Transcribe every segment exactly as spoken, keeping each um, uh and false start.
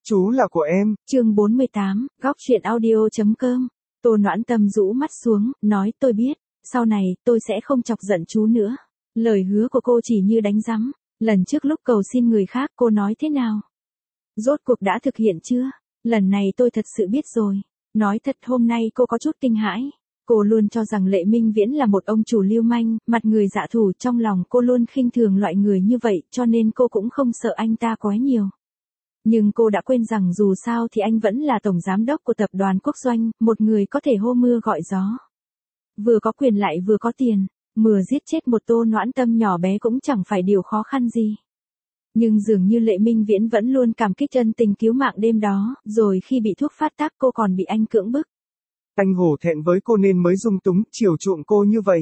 Chú là của em. Chương bốn mươi tám, góc truyện audio chấm com. Tô Noãn Tâm rũ mắt xuống, nói tôi biết, sau này, tôi sẽ không chọc giận chú nữa. Lời hứa của cô chỉ như đánh rắm. Lần trước lúc cầu xin người khác cô nói thế nào? Rốt cuộc đã thực hiện chưa? Lần này tôi thật sự biết rồi. Nói thật hôm nay cô có chút kinh hãi. Cô luôn cho rằng Lệ Minh Viễn là một ông chủ lưu manh, mặt người dạ thù, trong lòng cô luôn khinh thường loại người như vậy, cho nên cô cũng không sợ anh ta quá nhiều. Nhưng cô đã quên rằng dù sao thì anh vẫn là tổng giám đốc của tập đoàn Quốc Doanh, một người có thể hô mưa gọi gió. Vừa có quyền lại vừa có tiền, mưa giết chết một Tô Noãn Tâm nhỏ bé cũng chẳng phải điều khó khăn gì. Nhưng dường như Lệ Minh Viễn vẫn luôn cảm kích ân tình cứu mạng đêm đó, rồi khi bị thuốc phát tác cô còn bị anh cưỡng bức. Anh hổ thẹn với cô nên mới dung túng, chiều chuộng cô như vậy.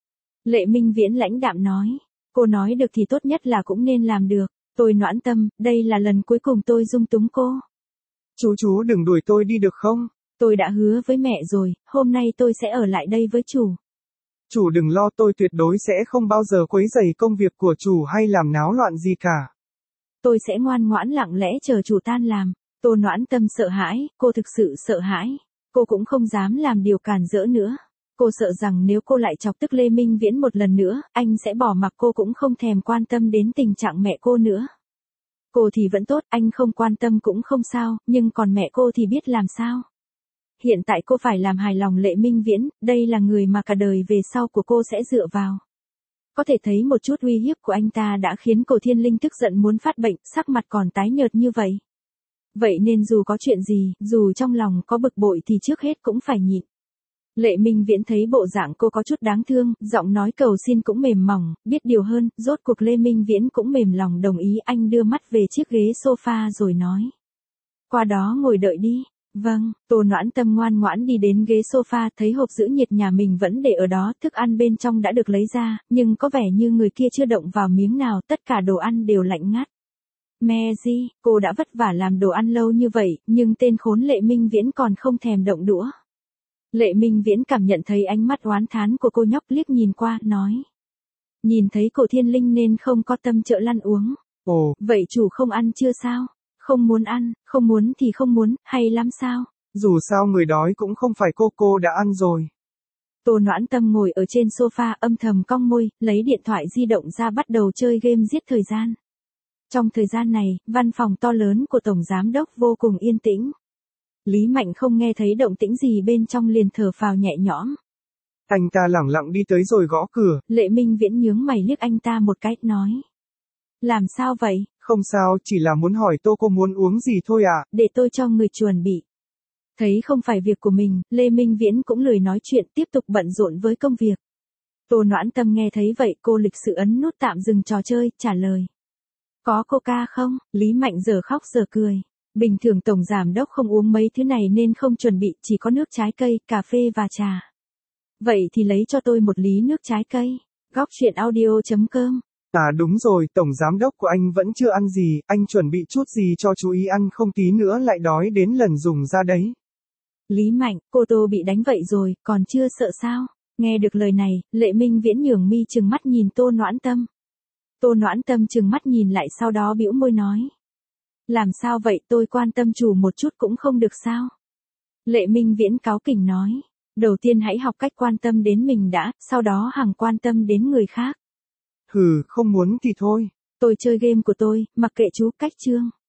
Lệ Minh Viễn lãnh đạm nói, cô nói được thì tốt nhất là cũng nên làm được. Tôi Noãn Tâm, đây là lần cuối cùng tôi dung túng cô. Chú chú đừng đuổi tôi đi được không? Tôi đã hứa với mẹ rồi, hôm nay tôi sẽ ở lại đây với chủ. Chủ đừng lo, tôi tuyệt đối sẽ không bao giờ quấy rầy công việc của chủ hay làm náo loạn gì cả. Tôi sẽ ngoan ngoãn lặng lẽ chờ chủ tan làm. Tô Noãn Tâm sợ hãi, cô thực sự sợ hãi. Cô cũng không dám làm điều càn rỡ nữa. Cô sợ rằng nếu cô lại chọc tức Lê Minh Viễn một lần nữa, anh sẽ bỏ mặc cô cũng không thèm quan tâm đến tình trạng mẹ cô nữa. Cô thì vẫn tốt, anh không quan tâm cũng không sao, nhưng còn mẹ cô thì biết làm sao. Hiện tại cô phải làm hài lòng Lệ Minh Viễn, đây là người mà cả đời về sau của cô sẽ dựa vào. Có thể thấy một chút uy hiếp của anh ta đã khiến Cổ Thiên Linh tức giận muốn phát bệnh, sắc mặt còn tái nhợt như vậy. Vậy nên dù có chuyện gì, dù trong lòng có bực bội thì trước hết cũng phải nhịn. Lệ Minh Viễn thấy bộ dạng cô có chút đáng thương, giọng nói cầu xin cũng mềm mỏng, biết điều hơn, rốt cuộc Lê Minh Viễn cũng mềm lòng đồng ý. Anh đưa mắt về chiếc ghế sofa rồi nói. Qua đó ngồi đợi đi. Vâng, Tô Noãn Tâm ngoan ngoãn đi đến ghế sofa, thấy hộp giữ nhiệt nhà mình vẫn để ở đó, thức ăn bên trong đã được lấy ra, nhưng có vẻ như người kia chưa động vào miếng nào, tất cả đồ ăn đều lạnh ngắt. Mary, cô đã vất vả làm đồ ăn lâu như vậy, nhưng tên khốn Lệ Minh Viễn còn không thèm động đũa. Lệ Minh Viễn cảm nhận thấy ánh mắt oán thán của cô nhóc, liếc nhìn qua, nói. Nhìn thấy Cổ Thiên Linh nên không có tâm trợ lăn uống. Ồ, vậy chủ không ăn chưa sao? Không muốn ăn, không muốn thì không muốn, hay lắm sao? Dù sao người đói cũng không phải cô, cô đã ăn rồi. Tô Noãn Tâm ngồi ở trên sofa âm thầm cong môi, lấy điện thoại di động ra bắt đầu chơi game giết thời gian. Trong thời gian này, văn phòng to lớn của Tổng Giám Đốc vô cùng yên tĩnh. Lý Mạnh không nghe thấy động tĩnh gì bên trong liền thở phào nhẹ nhõm. Anh ta lẳng lặng đi tới rồi gõ cửa. Lệ Minh Viễn nhướng mày liếc anh ta một cái, nói. Làm sao vậy? Không sao, chỉ là muốn hỏi Tô cô muốn uống gì thôi ạ. À? Để tôi cho người chuẩn bị. Thấy không phải việc của mình, Lê Minh Viễn cũng lười nói chuyện, tiếp tục bận rộn với công việc. Tô Noãn Tâm nghe thấy vậy, cô lịch sự ấn nút tạm dừng trò chơi, trả lời. Có coca không? Lý Mạnh giờ khóc giờ cười. Bình thường Tổng Giám Đốc không uống mấy thứ này nên không chuẩn bị, chỉ có nước trái cây, cà phê và trà. Vậy thì lấy cho tôi một lý nước trái cây. Góc truyện audio chấm com. À đúng rồi, Tổng Giám Đốc của anh vẫn chưa ăn gì, anh chuẩn bị chút gì cho chú ý ăn không tí nữa lại đói đến lần dùng ra đấy. Lý Mạnh, cô Tô bị đánh vậy rồi, còn chưa sợ sao? Nghe được lời này, Lệ Minh Viễn nhường mi trừng mắt nhìn Tô Noãn Tâm. Tô Noãn Tâm trừng mắt nhìn lại sau đó bĩu môi nói. Làm sao vậy, tôi quan tâm chủ một chút cũng không được sao? Lệ Minh Viễn cáu kỉnh nói. Đầu tiên hãy học cách quan tâm đến mình đã, sau đó hằng quan tâm đến người khác. Hừ, không muốn thì thôi. Tôi chơi game của tôi, mặc kệ chú, cách chương.